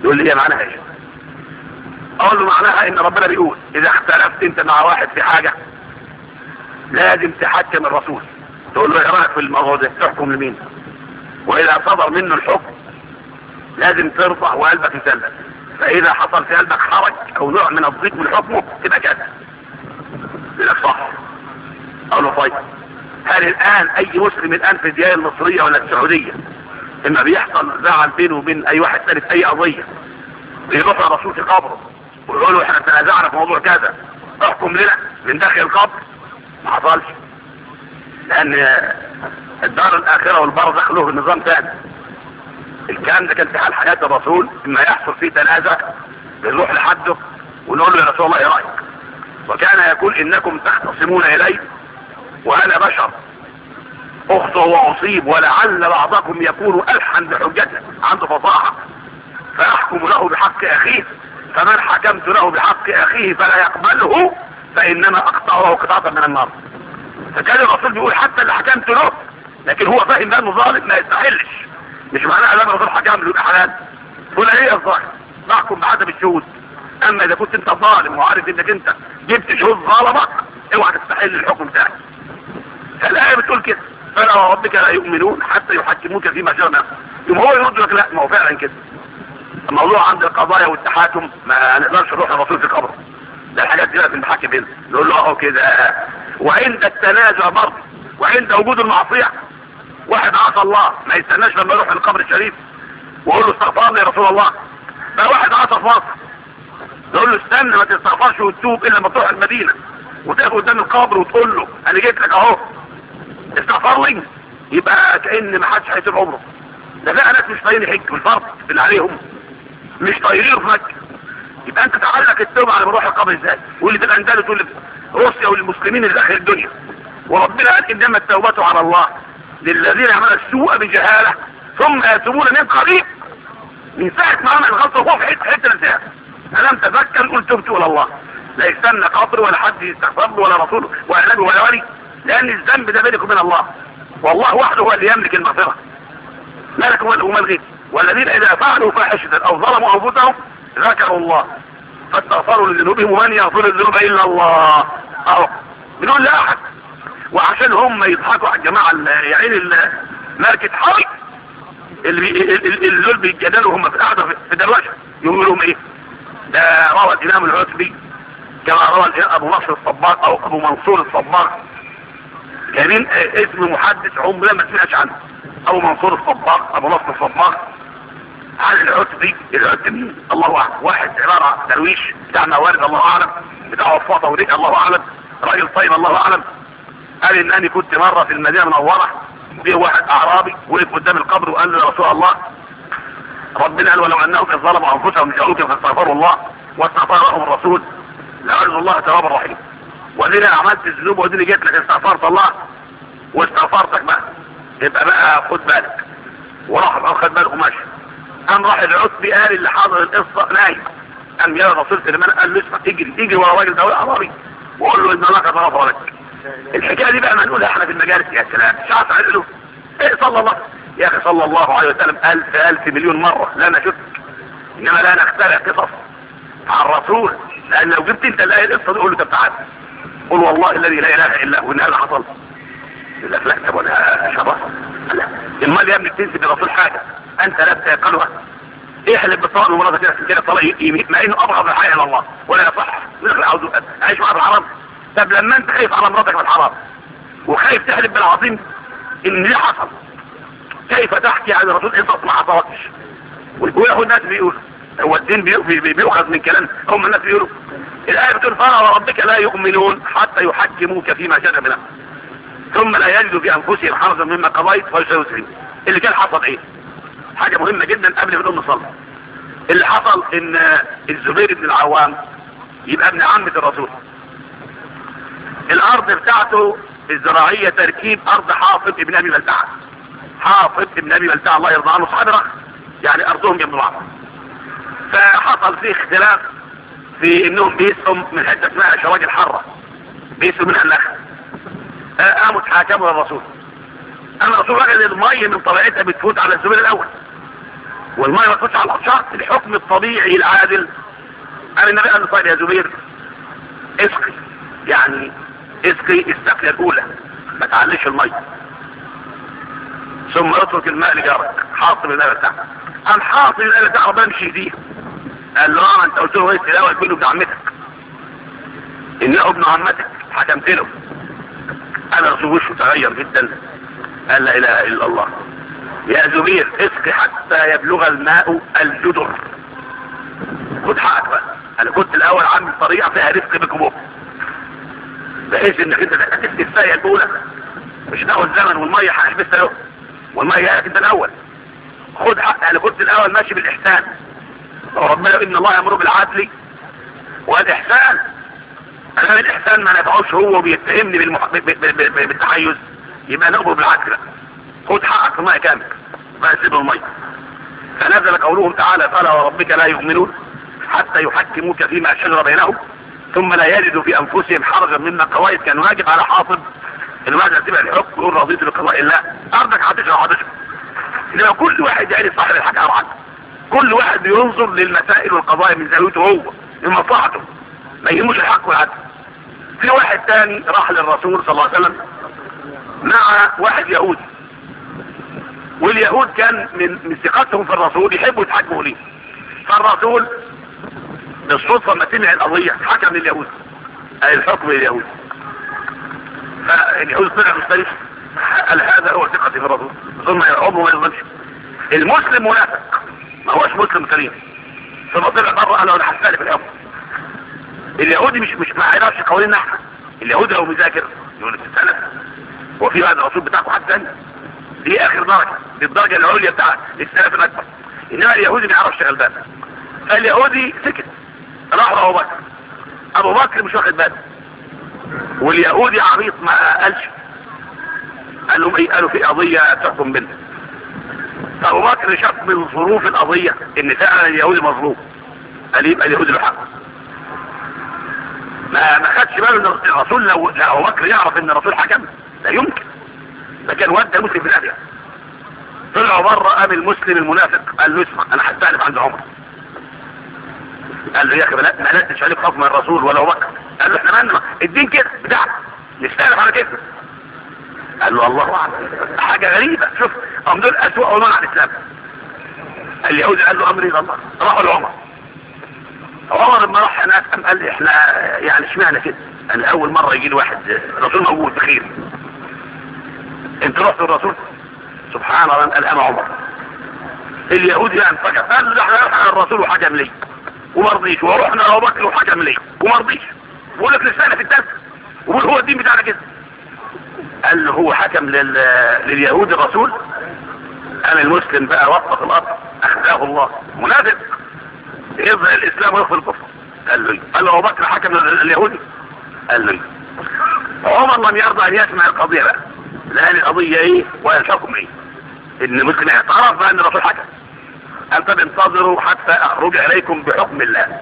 يقول لي هي معناها ايه؟ اقول له معناها ان ربنا بيقول اذا اختلفت انت مع واحد في حاجة لازم تحكم الرسول، تقول له ايه رايك في الموضوع ده، تحكم لمين؟ واذا صدر منه الحكم لازم ترضى وقلبك يسلم، فاذا حصل في قلبك حرج او نوع من الضيق من حكمه تبقى كذا. يقول لك صح. اقول له طيب هل الان اي مسلم الان في الديانه المصريه ولا السعوديه اما بيحصل زعل بينه وبين اي واحد ثاني في اي قضيه بيروح الرسول في قبره ويقول له احنا تنازعنا في موضوع كذا احكم لنا من داخل القبر؟ ما حصلش، لان الدار الاخره والبرزخ له نظام ثاني. الكلام ده كان في حال حياه الرسول اما يحصل فيه تنازع بنروح لحده ونقول له يا رسول الله ايه رايك؟ وكان يقول انكم تختصمون الي وانا بشر اخطئ واصيب ولعل بعضكم يكون الحن بحجته، عنده فصاحه، فاحكم له بحق اخيه، فمن حكمت له بحق اخيه فلا يقبله فانما اقطع له قطعه من النار. فكان الرسول بيقول حتى اللي حكمت له لكن هو فاهم انه ظالم ما يستحلش، مش معناها لما الرسول حكم له يبقى حلال. هنا هي الظاهر نحكم بعدم الشهود، اما اذا كنت انت ظالم وعارف انك انت جبت شهود ظالمك اوعى تستحل الحكم بتاعك. فالايه بتقول كده فلا وربك لا يؤمنون حتى يحكموك فيما شرع نفسه. يوم هو يرد لك لا ما هو فعلا كده. الموضوع عند القضايا والتحاكم ما نقدرش نروح الرسول في قبره، ده الحاجات دي في المحاكم هنا نقول له اهو كده. وعند التنازع برضه وعند وجود المعصيه واحد عصى الله ما يستناش لما يروح القبر الشريف ويقول له استغفرني يا رسول الله. ده واحد عصى في مصر يقول له استنى ما تستغفرش وتتوب الا لما تروح المدينه وتقف قدام القبر وتقول له انا جيت لك اهو استغفر لي، يبقى كأن ما حدش هيتوب عمره. ده بقى ناس مش طايقين يحج والفرض اللي عليهم مش طايقين في مكه، يبقى انت تعلق التوبه على مروح القبر ازاي؟ واللي في الاندلس واللي في روسيا والمسلمين اللي داخل الدنيا. وربنا قال انما التوبه على الله للذين يعملون السوء بجهاله ثم يتوبون من قريب. من ساعه ما عمل غلطه وهو في حته الانتهاء الم تذكر قل تبت الى الله، لا يستنى قبر ولا حد يستغفر له ولا رسول ولا نبي ولا ولي، لان الذنب ده بينك وبين الله والله وحده هو اللي يملك المغفره مالك وما الغيب. والذين اذا فعلوا فاحشه او ظلموا انفسهم ذكروا الله فاستغفروا لذنوبهم ومن يغفر الذنوب الا الله اهو بدون لا احد. وعشان هم يضحكوا على الجماعه يعني ماركه حرب اللي دول بيتجادلوا هم في القعده في دروشه يقولوا لهم ايه؟ ده روى الامام العتبي كما روى ابو نصر الصباغ او ابو منصور الصباغ، جايبين اسم محدث عمرنا ما سمعناش عنه، ابو منصور الصباغ ابو نصر الصباغ عن العتبي الله اعلم، واحد عباره درويش بتاع موارد الله اعلم، بتاع وفاته وريق الله اعلم، راجل طيب الله اعلم. قال انني كنت مره في المدينه المنوره فيه واحد اعرابي وقف قدام القبر وقال له يا رسول الله ربنا قال ولو انهم اذ ظلموا انفسهم جاءوك فاستغفروا الله واستغفر لهم الرسول لعلم الله توابا رحيم. واديني عملت الذنوب واديني جيت لك استغفرت الله واستغفرتك بقى يبقى بقى خد بالك. وراح خد باله وماشي. قام راح العتبي قال اللي حاضر القصه نايم، قام جاء الرسول سليمان قال له اسمع اجري ورا الراجل ده اعرابي وقول له ان الله قد غفر لك. الحكايه دي بقى ما نقولها احنا في المجالس يا سلام مش عارف اقول له ايه صلى الله يا اخي صلى الله عليه وسلم الف مليون مره لا نشك انما لا نخترع قصص عن الرسول، لان لو جبت انت الايه القصه دي قول له طب تعالى قل والله الذي لا اله الا هو ان هذا حصل. يقول لك لا طب ولا شرف لا امال يا ابني تنسب للرسول حاجه انت لا تقلها احلف بالطلاق ومراتك كده طلاق مع انه ابغض الحياه الى الله ولا يصح. يقول لك عاوز اعيش مع الحرام. طب لما انت خايف على مراتك من الحرام وخايف تحلف بالعظيم ان دي حصل كيف تحكي عن الرسول قصص ما حصلتش؟ وياخد الناس بيقولوا هو الدين بيؤخذ من كلام هم الناس بيقولوا. الايه بتقول فلا وربك لا يؤمنون حتى يحكموك فيما شجر بينهم ثم لا يجدوا في انفسهم حرجا مما قضيت ويسلموا. اللي كان حصل ايه؟ حاجه مهمه جدا قبل ما نقوم نصلي. اللي حصل ان الزبير بن العوام يبقى ابن عمة الرسول، الارض بتاعته الزراعيه تركيب ارض حافظ ابن ابي بلتعه. حافظ ابن ابي بلتعه الله يرضى عنه صحابي يعني ارضهم جنب بعض. فحصل فيه اختلاف في انهم بيسقوا من حته اسمها شواجل حره بيسقوا منها النخل. قاموا تحاكموا للرسول. اما الرسول وجد الميه من طبيعتها بتفوت على الزبير الاول والميه ما تخش على العطشان. الحكم الطبيعي العادل قال النبي قال له طيب يا زبير اسقي، يعني اسقي السقيه الاولى ما تعليش الميه، ثم اترك الماء لجارك حاطب الماء بتاعك. قام حاطب الماء بتاعه بمشي دي. قال له انت قلت له ايه الاول ابن ابن عمتك، انه ابن عمتك حكمت له. انا رسول وشه تغير جدا، قال لا اله الا الله. يا زبير اسقي حتى يبلغ الماء الجدر. خد حقك بقى، انا كنت الاول عامل طريقه فيها رفق بك وبك، بحيث انك انت تسقي السايه الاولى مش تاخد زمن والميه هحبسها له والميه جايلك انت الاول. خد حقك، انا كنت الاول ماشي بالاحسان، وربنا ان الله يامر بالعدل والاحسان. انا الاحسان ما نفعوش هو بيتهمني بالتحيز، يبقى نامر بالعدل بقى. خد حقك في الميه كامل ما يسيبوا الميه. فنزل قولهم تعالى فلا وربك لا يؤمنون حتى يحكموك فيما شجر بينهم ثم لا يجدوا في انفسهم حرجا مما قضيت. كان واجب على حاطب انه ما تتبع الحكم يقول رضيت بقضاء الله، ارضك هتشرب. انما كل واحد يعني صاحب الحق ابعد، كل واحد ينظر للمسائل والقضايا من زاويته هو من مصلحته، ما يهموش الحق والعدل. في واحد تاني راح للرسول صلى الله عليه وسلم مع واحد يهودي، واليهود كان من ثقتهم في الرسول يحبوا يتحكموا ليه. فالرسول بالصدفه ما سمع القضيه حكم لليهود، اي الحكم لليهود. فاليهود طلع مستريح، قال هذا هو ثقتي في الرسول ثم عمره ما يظلمش. المسلم منافق ما هوش مسلم كريم، ثم طلع بره قال انا هستلف الحكم. اليهودي مش ما يعرفش قوانين احنا. اليهودي لو مذاكر يقول لك السلف وفي بعد الرسول بتاعكم حد ثاني، دي اخر درجه، دي الدرجه العليا بتاع السلف الاكبر. انما اليهودي ما يعرفش غلبان. فاليهودي سكت، راح ابو بكر. ابو بكر مش واخد باله، واليهودي عبيط ما قالش. قال لهم ايه؟ قالوا في قضيه تحكم بنا. فابو بكر شاف من ظروف القضيه ان فعلا اليهودي مظلوم، قال يبقى اليهودي له حق. ما خدش باله ان الرسول لو ابو بكر يعرف ان الرسول حكم لا يمكن، ده كان ودى مسلم في الاخره. طلعوا بره، قام المسلم المنافق قال له اسمع انا هستأنف عند عمر. قال له يا اخي ما لدتش عليك حكم الرسول ولا ابو بكر. قال له احنا مالنا الدين كده بتاعنا نستأنف على كده. قال له الله اعلم، حاجه غريبه. شوف هم دول اسوء علماء على الاسلام. اليهودي قال له امري الى الله، راحوا لعمر. عمر لما راح هناك قال لي احنا يعني اشمعنى كده؟ انا اول مره يجي لي واحد رسول موجود بخير، انت رحت الرسول؟ سبحان الله. قال انا عمر. اليهودي يعني فجأة قال له احنا رحنا الرسول وحكم لي وما رضيش، ورحنا ابو بكر وحكم لي وما رضيش، بقول لك لسانه في الدم وبقول هو الدين بتاعنا كده. قال له هو حكم لليهود الرسول، انا المسلم بقى وقف الارض اخذاه الله منافق يظهر الاسلام ويخفي الكفر. قال له ابو بكر حكم لليهودي؟ قال له عمر لم يرضى ان يسمع القضيه بقى، لان القضيه ايه والحكم ايه؟ ان المسلم اعترف بان الرسول حكم. قال طب انتظروا حتى اخرج اليكم بحكم الله،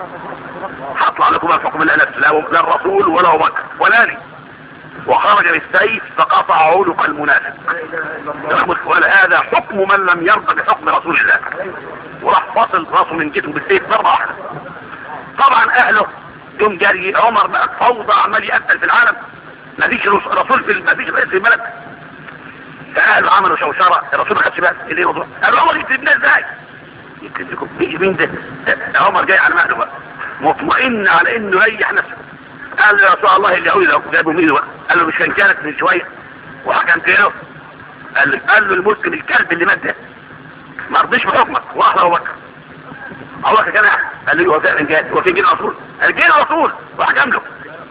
هطلع لكم بحكم الله نفسه، لا الرسول ولا ابو بكر ولا لي. وخرج بالسيف فقطع عنق المنافق. ولا هذا حكم من لم يرضى بحكم رسول الله، وراح فاصل راسه من جسمه بالسيف ضربه واحده. طبعا اهله يوم جاري عمر بقى فوضى عمال يقتل في العالم، ما فيش رسول ما فيش رئيس في البلد. فاهله عملوا شوشره، الرسول ما خدش باله ايه الموضوع. قال عمر يكتبنا ازاي؟ يكتبكم ايه مين ده؟ عمر جاي على مهله بقى مطمئن على انه يريح نفسه. قال له يا رسول الله اليهودي لو جابوا مين بقى؟ قال له مش كانت من شويه وحكمت له؟ قال له المسلم الكلب اللي مات ده ما رضيش بحكمك واحد ابو بكر. ابو بكر كان قال له هو فعلا جاي، هو في جيل الرسول؟ قال جيل الرسول وحكم له.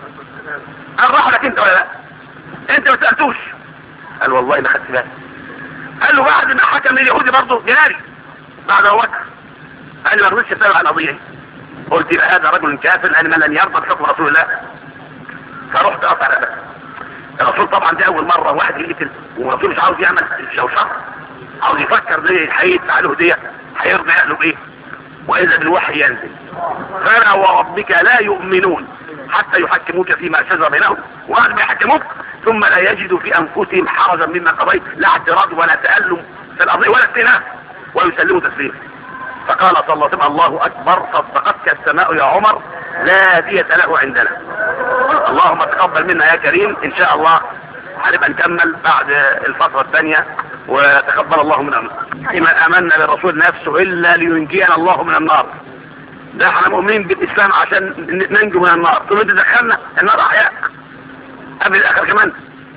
قال راح لك انت ولا لا؟ انت ما سالتوش؟ قال والله ما خدت بالي. قال له بعد ما حكم لليهودي برضه جاري بعد ابو بكر. قال لي ما رضيتش اسال عن القضيه. قلت يبقى هذا رجل كافر لان من لن يرضى بحكم رسول الله. فرحت اقف على بس الرسول طبعا دي اول مره واحد يقتل والرسول مش عاوز يعمل شوشره، عاوز يفكر ليه هيدفع له هديه هيرضي اهله بايه. واذا بالوحي ينزل فلا وربك لا يؤمنون حتى يحكموك فيما شجر بينهم، وبعد ما يحكموك ثم لا يجدوا في انفسهم حرجا مما قضيت، لا اعتراض ولا تألم في القضيه ولا استئناف. ويسلموا تسليما. فقال صلى الله عليه وسلم: الله اكبر، صدقتك السماء يا عمر، لا دية له عندنا. اللهم تقبل منا يا كريم. ان شاء الله هنبقى نكمل بعد الفترة الثانية، وتقبل الله منا. ما امنا بالرسول نفسه الا لينجينا الله من النار. ده احنا مؤمنين بالاسلام عشان ننجو من النار. ثم تدخلنا النار احياء قبل الاخر كمان.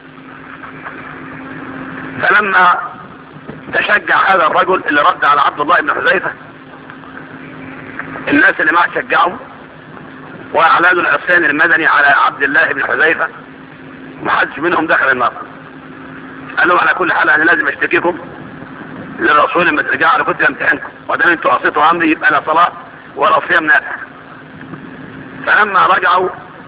فلما تشجع هذا الرجل اللي رد على عبد الله بن حذيفة، الناس اللي معه شجعهم واعلنوا العصيان المدني على عبد الله بن حذيفة، محدش منهم دخل النار. قالوا على كل حال انا لازم اشتكيكم للرسول لما ترجعوا، انا كنت امتحنكم، ودام انتوا قصيتوا امري يبقى لا صلاة ولا صيام نافع. فلما رجعوا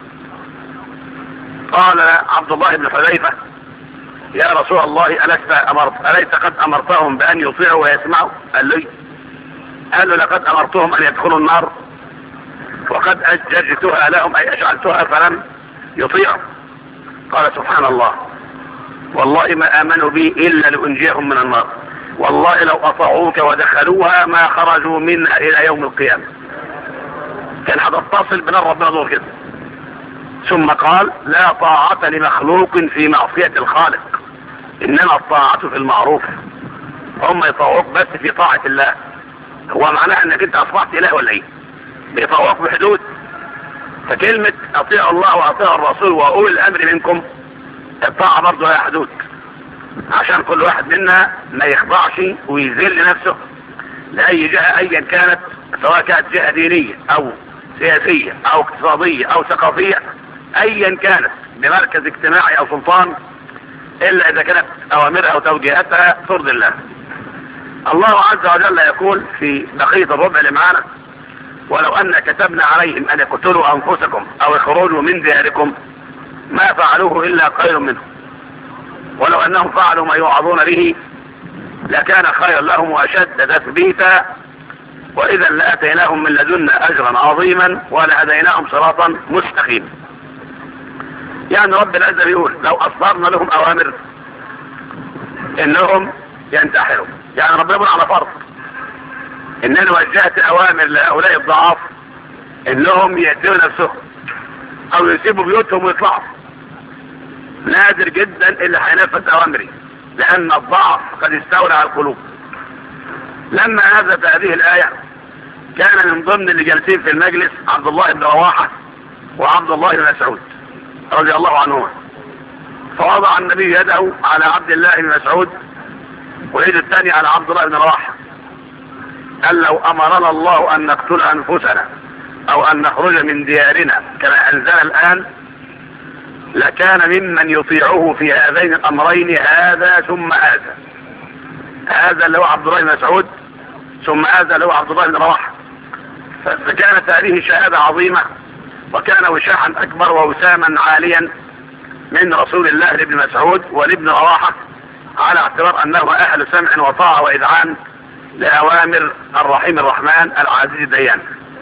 قال عبد الله بن حذيفة: يا رسول الله أليس قد أمرتهم بأن يطيعوا ويسمعوا؟ قال لي. قال له: لقد أمرتهم أن يدخلوا النار وقد أججتها لهم، أي أشعلتها فلم يطيعوا. قال: سبحان الله، والله ما آمنوا بي إلا لأنجيهم من النار، والله لو أطاعوك ودخلوها ما خرجوا منها إلى يوم القيامة. كان هتتصل بنار ربنا دور كده. ثم قال: لا طاعة لمخلوق في معصية الخالق، إنما الطاعة في المعروف. هم يطاعوك بس في طاعة الله. هو معناه انك انت اصبحت اله ولا ايه؟ بيطاعوك بحدود. فكلمة اطيعوا الله واطيعوا الرسول واولي الامر منكم، الطاعة برضه لها حدود، عشان كل واحد منا ما يخضعش ويذل نفسه لأي جهة ايا كانت، سواء كانت جهة دينية او سياسية او اقتصادية او ثقافية، ايا كانت بمركز اجتماعي او سلطان، الا اذا كانت اوامرها وتوجيهاتها ترضي الله. الله عز وجل يقول في بقية الربع اللي معانا: ولو ان كتبنا عليهم ان يقتلوا انفسكم او يخرجوا من دياركم ما فعلوه الا خير منهم، ولو انهم فعلوا ما يوعظون به لكان خيرا لهم واشد تثبيتا، واذا لاتيناهم من لدنا اجرا عظيما ولهديناهم صراطا مستقيما. يعني رب العزة بيقول: لو اصدرنا لهم اوامر انهم ينتحروا، يعني ربنا يقول على فرض ان انا وجهت اوامر لهؤلاء الضعاف انهم يقتلوا نفسهم او يسيبوا بيوتهم ويطلعوا، نادر جدا اللي هينفذ اوامري، لان الضعف قد استولى على القلوب. لما نزلت هذه الايه كان من ضمن اللي جالسين في المجلس عبد الله بن رواحه وعبد الله بن مسعود رضي الله عنهما، فوضع النبي يده على عبد الله بن مسعود ويد الثاني على عبد الله بن رواحه. قال: لو امرنا الله ان نقتل انفسنا او ان نخرج من ديارنا كما انزل الان لكان ممن يطيعه في هذين الامرين هذا ثم هذا. هذا اللي هو عبد الله بن مسعود، ثم هذا اللي هو عبد الله بن رواحه. فكانت هذه شهاده عظيمه، وكان وشاحا اكبر ووساما عاليا من رسول الله لابن مسعود ولابن رواحه، على اعتبار انه اهل سمع وطاعه واذعان لأوامر الرحيم الرحمن العزيز الديان.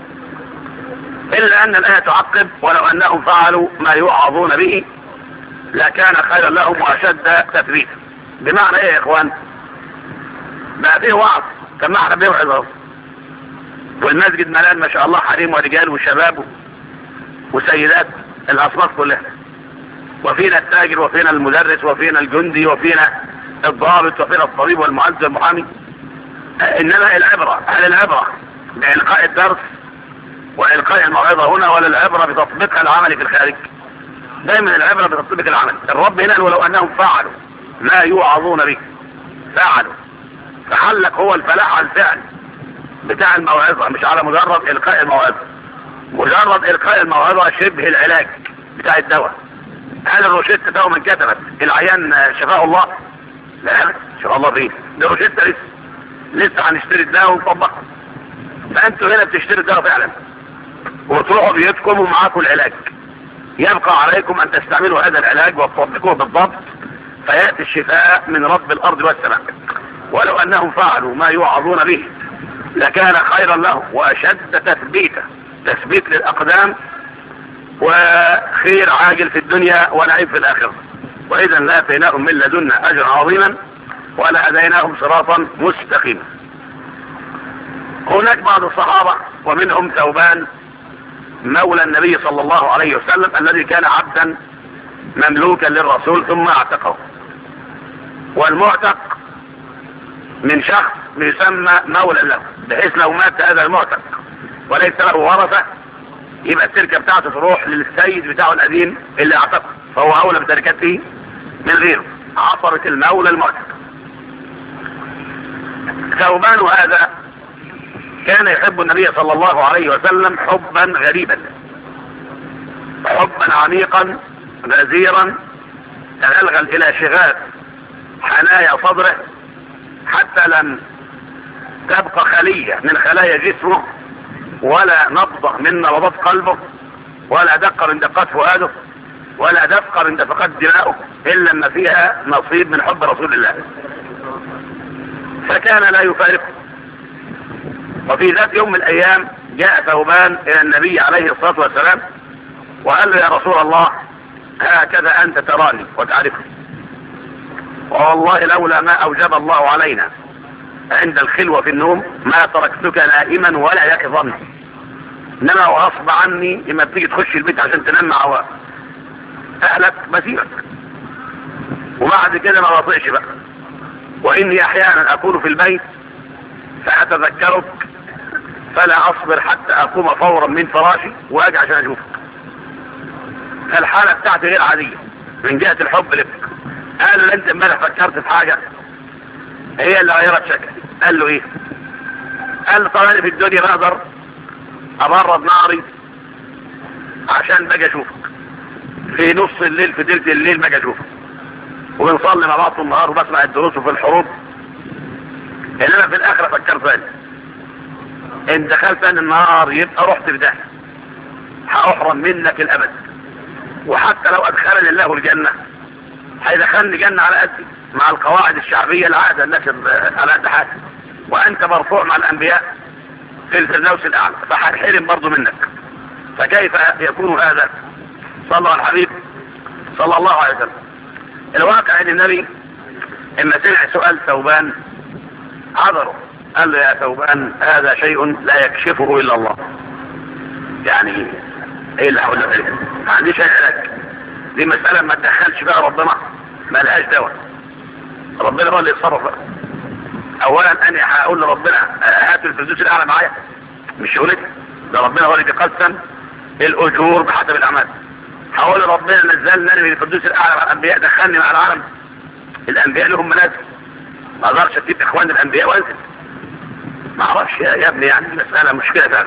إلا أن الآية تعقب: ولو أنهم فعلوا ما يوعظون به لكان خيرا لهم وأشد تثبيتا. بمعنى إيه يا إخوان؟ بقى فيه وعظ، كان ما احنا بيوعظ، والمسجد ملان ما شاء الله حريم ورجال وشباب وسيدات الأصناف كلها، وفينا التاجر وفينا المدرس وفينا الجندي وفينا الضابط وفينا الطبيب والمعلم والمحامي. انما العبرة، هل العبرة بإلقاء الدرس وإلقاء الموعظة هنا، ولا العبرة بتطبيقها العملي في الخارج؟ دايما العبرة بتطبيق العمل. الرب هنا ولو انهم فعلوا ما يوعظون به، فعلوا، فحلك هو الفلاح على الفعل بتاع الموعظة، مش على مجرد إلقاء الموعظة. مجرد إلقاء الموعظة شبه العلاج بتاع الدواء. هل الروشتة ده من كتبت العيان شفاه الله؟ لا، شفاه الله فيه، ده روشتة لسه هنشتري الدواء ونطبقه. فانتوا هنا بتشتري الدواء فعلا وتروحوا بيتكم ومعاكم العلاج، يبقى عليكم ان تستعملوا هذا العلاج وتطبقوه بالضبط فيأتي الشفاء من رب الارض والسماء. ولو انهم فعلوا ما يوعظون به لكان خيرا لهم واشد تثبيتا، تثبيت للاقدام وخير عاجل في الدنيا ونعيم في الاخره. واذا لاتيناهم من لدنا اجرا عظيما ولهديناهم صراطا مستقيما. هناك بعض الصحابة ومنهم ثوبان مولى النبي صلى الله عليه وسلم الذي كان عبدا مملوكا للرسول ثم اعتقه. والمعتق من شخص يسمى مولى له، بحيث لو مات هذا المعتق وليس له ورثة يبقى التركة بتاعته تروح للسيد بتاعه القديم اللي اعتقه، فهو اولى بتركته من غيره، عصرة المولى المعتق. ثوبان هذا كان يحب النبي صلى الله عليه وسلم حبا غريبا، حبا عميقا غزيرا تغلغل الى شغاف حنايا صدره، حتى لم تبقى خلية من خلايا جسمه ولا نبضة من نبضات قلبه ولا دقة من دقات فؤاده ولا دفقة من دفقات دماؤه إلا ما فيها نصيب من حب رسول الله، فكان لا يفارقه. وفي ذات يوم من الأيام جاء ثوبان إلى النبي عليه الصلاة والسلام وقال له: يا رسول الله، هكذا أنت تراني وتعرفني، والله لولا ما أوجب الله علينا عند الخلوة في النوم ما تركتك نائما ولا يقظا، إنما وغصب عني لما بتيجي تخش البيت عشان تنام مع أهلك بسيبك، وبعد كده ما بطيقش بقى، وإني أحيانا أكون في البيت فأتذكرك فلا أصبر حتى أقوم فورا من فراشي وأجي عشان أشوفك. فالحالة بتاعتي غير عادية من جهة الحب لك. قال له: أنت امبارح فكرت في حاجة هي اللي غيرت شكلي. قال له: إيه؟ قال له: طبعا في الدنيا بقدر أبرد ناري عشان باجي أشوفك في نص الليل، في تلت الليل باجي أشوفك، وبنصلي مع بعض النهار وبسمع الدروس في الحروب، إنما في الآخرة فكرت ثاني، إن دخلت أن النهار يبقى رحت في ده هأحرم منك الأبد، وحتى لو أدخلني الله الجنة هيدخلني جنة على قدي مع القواعد الشعبية العادة الناس على قد حاجة، وأنت مرفوع مع الأنبياء في الفردوس الأعلى فهنحرم برضه منك. فكيف يكون هذا؟ صلى على الحبيب صلى الله عليه وسلم. الواقع ان النبي اما سمع سؤال ثوبان عذره، قال له: يا ثوبان، هذا شيء لا يكشفه الا الله. يعني ايه اللي هقول لك؟ ما عنديش اي علاج، دي مسألة ما تدخلش بقى ربنا، ما لهاش دواء، ربنا هو اللي يتصرف بقى. اولا انا هقول لربنا هات الفردوس الاعلى معايا؟ مش شغلتي، ده ربنا هو اللي بيقسم الاجور بحسب الاعمال. هقول لربنا نزلنا من الفردوس الاعلى مع الانبياء، دخلني مع العالم، الانبياء لهم منازل، ما اقدرش اسيب اخوان الانبياء وانزل، ما اعرفش يا ابني، يعني مسألة مشكلة فعلا.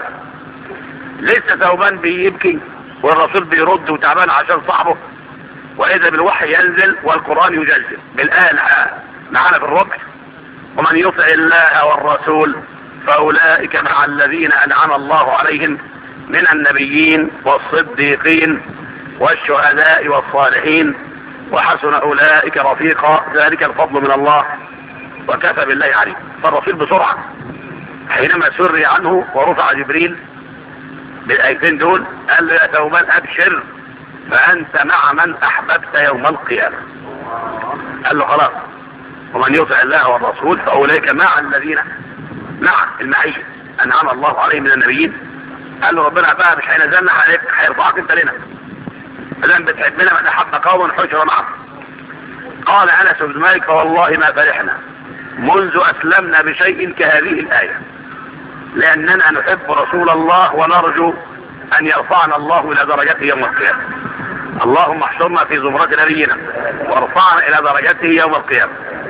لسه ثوبان بيبكي والرسول بيرد وتعبان عشان صاحبه، واذا بالوحي ينزل والقرآن يجلجل بالآية معانا في الربع: ومن يطع الله والرسول فأولئك مع الذين أنعم الله عليهم من النبيين والصديقين والشهداء والصالحين وحسن أولئك رفيقا، ذلك الفضل من الله وكفى بالله عليم. فالرسول بسرعة حينما سري عنه ورفع جبريل بالآيتين دول قال له: يا ثوبان، أبشر فأنت مع من أحببت يوم القيامة. قال له: خلاص، ومن يطع الله والرسول فأولئك مع الذين، مع المعية أنعم الله عليهم من النبيين. قال له: ربنا بقى مش هينزلنا عليك، هيرفعك انت لنا، فلن بتحبنا من أحب قوم حشر معه. قال أنس بن مالك: فوالله ما فرحنا منذ أسلمنا بشيء كهذه الآية، لأننا نحب رسول الله ونرجو أن يرفعنا الله إلى درجته يوم القيامة. اللهم احشرنا في زمرة نبينا وارفعنا إلى درجته يوم القيامة.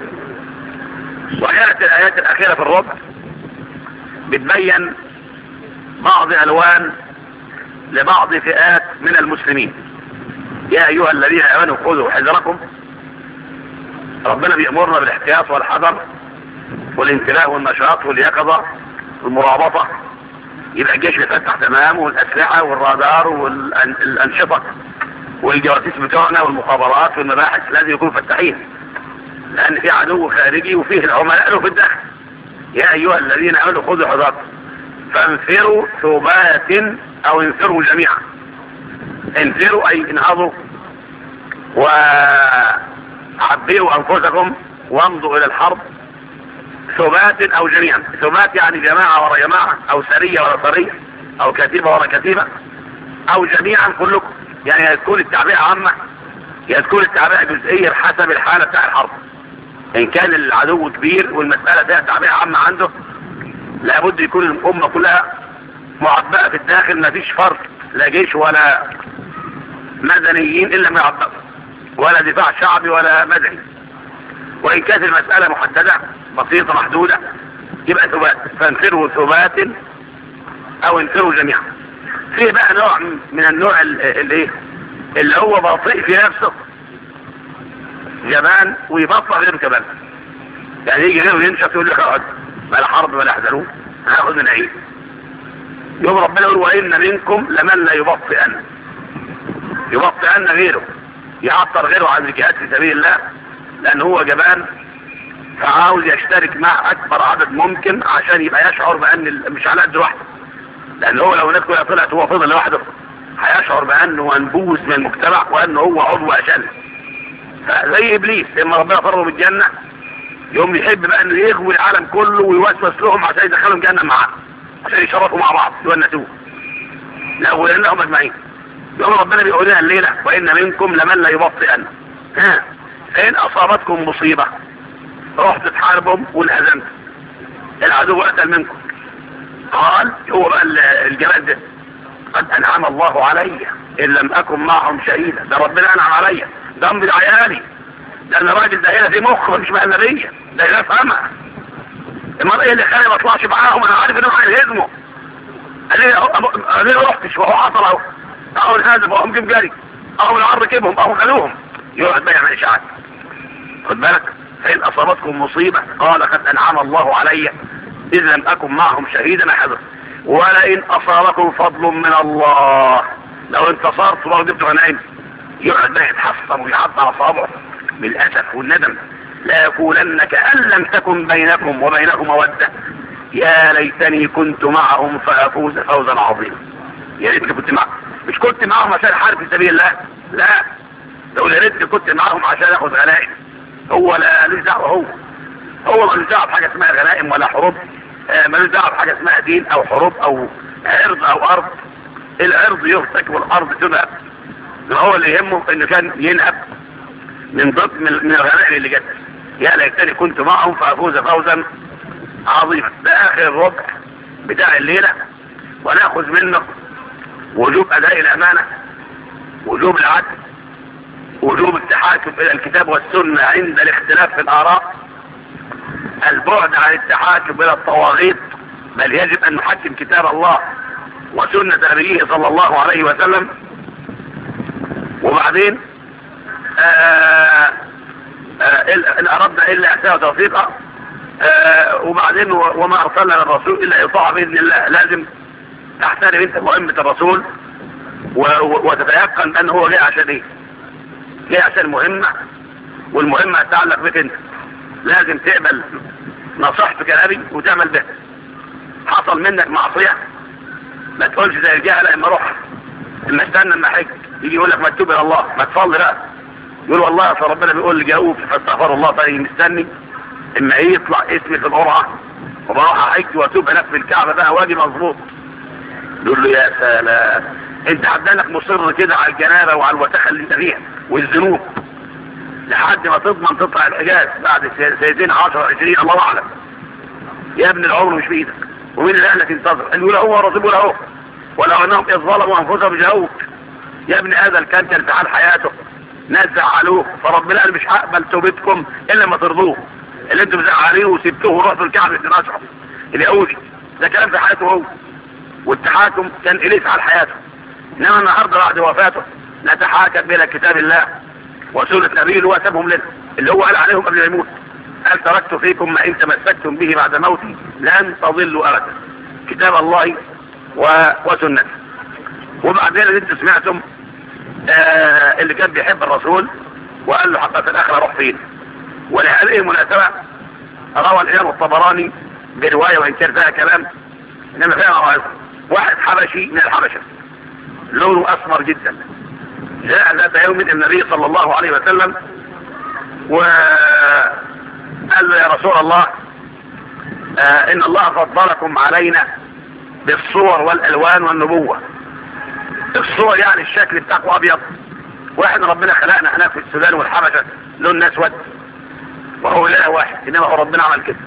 وكانت الآيات الأخيرة في الربع بتبين بعض ألوان لبعض فئات من المسلمين. يا أيها الذين آمنوا خذوا حذركم. ربنا بيأمرنا بالاحتياط والحذر والانتباه والنشاط واليقظة والمرابطة. يبقى الجيش يفتح تمام، والأسلحة والرادار والأنشطة والجواسيس بتوعنا والمخابرات والمباحث لازم يكونوا فتحين، لأن في عدو خارجي وفيه العملاء له في الداخل. يا أيها الذين آمنوا خذوا حذركم فانفروا ثبات أو انفروا جميعا. انفروا أي انهضوا وعبئوا أنفسكم وامضوا إلى الحرب ثبات او جميعا. ثبات يعني جماعة ورا جماعة، او سرية ورا سرية، او كتيبة ورا كتيبة، او جميعا كلكم. يعني تكون التعبئة عامة، تكون التعبئة جزئية بحسب الحالة بتاع الحرب. ان كان العدو كبير والمسألة فيها تعبئة عامة عنده، لابد يكون الامة كلها معبأة في الداخل، ما فيش فرق، لا جيش ولا مدنيين الا ما يعبأوا، ولا دفاع شعبي ولا مدني. وان كانت المسألة محددة بسيطة محدودة، يبقى ثبات. فانفروا ثبات او انفروا جميعا. في بقى نوع من النوع اللي هو بطيء في نفسه، جبان، ويبطأ غيره كمان. يعني يجي غيره ينشف يقول لك اقعد، ما لا حرب ولا حزنون، هاخد من عيد. يوم ربنا يقول وإن منكم لمن لا يبطئن. يبطئن غيره، يعطر غيره عن الجهاد في سبيل الله، لأن هو جبان، فعاوز يشترك مع أكبر عدد ممكن عشان يبقى يشعر بأن مش على قد لوحده. لأن هو لو نفسه طلعت هو فضل لوحده هيشعر بأنه منبوذ من المجتمع وأنه هو عضو أشل. فزي إبليس لما ربنا فرغه بالجنة، يوم يحب بقى أنه يغوي العالم كله ويوسوس لهم عشان يدخلهم جنة معاه، عشان يشرفوا مع بعض يونسوه، لا ولأنهم أجمعين. يوم ربنا بيقول لنا الليلة وإن منكم لمن لا يبطئن. فإن أصابتكم مصيبة رحت تحاربهم وانهزمت، العدو قتل منكم، قال هو بقى الجلال ده قد أنعم الله علي إن لم أكن معهم شهيدا. ده ربنا أنعم علي، ده أمر عيالي، ده أنا راجل ده هنا في مخ مش مهنبية، ده هنا فهمها. المرأة اللي خلي ما اطلعش معاهم، انا عارف انهم هينهزموا. قال لي رحتش وهو حصل اهو، اهو انهزم وهم جيب جري، اهو العر ركبهم، اهو خلوهم. يقعد بقى يعمل اشاعات. خد بالك، فإن أصابتكم مصيبة قال قد أنعم الله علي إذ لم أكن معهم شهيدا حذر ولئن أصابكم فضل من الله لو انتصرت وغضبت غنائم. يقعد بقى يتحسر ويحط على صابعه بالأسف والندم. لا يقولن كأن لم تكن بينكم وبينهم مودة يا ليتني كنت معهم فأفوز فوزا عظيما. يا ريتني كنت معهم، مش كنت معهم عشان حارب في سبيل الله، لا، لو يا ريتني كنت معهم عشان اخذ غنائم. هو لا ليش دعوه، هو ملوش دعوه بحاجه اسمها غنائم ولا حروب، ملوش دعوه بحاجه اسمها دين او حروب او عرض او ارض. العرض يهتك والارض تنهب. هو اللي يهمه انه كان ينهب من ضد من الغنائم اللي جت. يا ليتني كنت معهم فافوز فوزا عظيما. ده اخر الربع بتاع الليله، وناخذ منه وجوب اداء الامانه، وجوب العدل، وجوب التحاكم الى الكتاب والسنة عند الاختلاف في الاراء، البعد عن التحاكم الى الطواغيت، بل يجب ان نحكم كتاب الله وسنة نبيه صلى الله عليه وسلم. وبعدين ان اردنا الا احسان توفيقا، وبعدين وما ارسلنا للرسول الا يطاع باذن الله. لازم تحترم انت مهمة الرسول وتتيقن ان هو جاي عشان ايه، جاي عشان مهمة، والمهمة تتعلق بك انت. لازم تقبل نصيحة كلامي وتعمل به. حصل منك معصية ما تقولش زي الجهلة اما اروح اما استنى اما حج يجي يقول لك ما تتوب الى الله، ما تصلي بقى، يقول والله فربنا بيقول لي جاوب فاستغفر الله، فانا مستني اما ايه يطلع اسمي في القرعة وبروح احج واتوب هناك في الكعبة بقى واجي مظبوط. يقول له يا سلام، انت عبدالك مصر كده على الجنابة وعلى الوسخة اللي انت فيها والذنوب لحد ما تضمن تطلع الحجاز بعد سنتين 10 20 الله اعلم. يا ابن العمر مش بايدك، ومين اللي قال لك انتظر؟ يقول هو رسول اهو، ولو انهم اذ ظلموا انفسهم جاءوك. يا ابن هذا كان في حال حياته ناس زعلوه، فربنا قال مش هقبل توبتكم الا ما ترضوه. اللي انتم زعلوه وسبتوه ورحتوا الكعبة بن اشرف اليهودي، ده كلام في حياته هو، والتحاكم كان اليه في حال حياته. انما النهارده بعد وفاته نتحاكم الى كتاب الله وسنة نبيه اللي هو سابهم لنا، اللي هو قال عليهم قبل ما يموت، قال تركت فيكم ما ان تمسكتم به بعد موتي لن تضلوا ابدا، كتاب الله وسنته. وبعدين اللي انتم سمعتم اللي كان بيحب الرسول وقال له حقا في الاخره روح فين. ولهذه المناسبه روى الامام الطبراني بروايه وان كان فيها كلام انما فيها مواعظ. واحد حبشي من الحبشه لونه اسمر جدا جاء ذات يوم النبي صلى الله عليه وسلم وقال له يا رسول الله ان الله فضلكم علينا بالصور والالوان والنبوة. الصور يعني الشكل بتاعكم ابيض، واحنا ربنا خلقنا هناك في السودان والحبشة لون اسود، وهو اله واحد، انما هو ربنا عمل كده.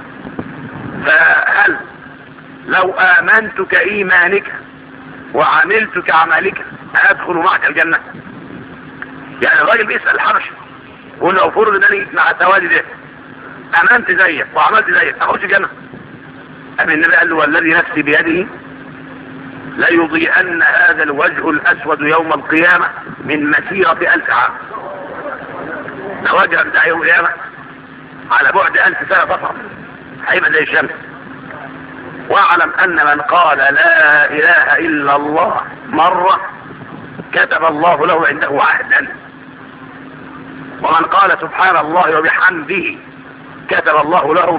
فهل لو امنت كايمانك وعملت كعملك ادخل معك الجنة؟ يعني الراجل بيسأل الحبشة يقول له فرض انني مع سوادي ده امنت زيك وعملت زيك اخش الجنة؟ أم النبي قال له والذي نفسي بيده ليضيئن هذا الوجه الاسود يوم القيامة من مسيرة 1000 عام. ده وجه بتاع يوم القيامة على بعد 1000 سنة فقط، هيبقى زي الشمس. واعلم ان من قال لا اله الا الله مرة كتب الله له عنده عهدا، ومن قال سبحان الله وبحمده كتب الله له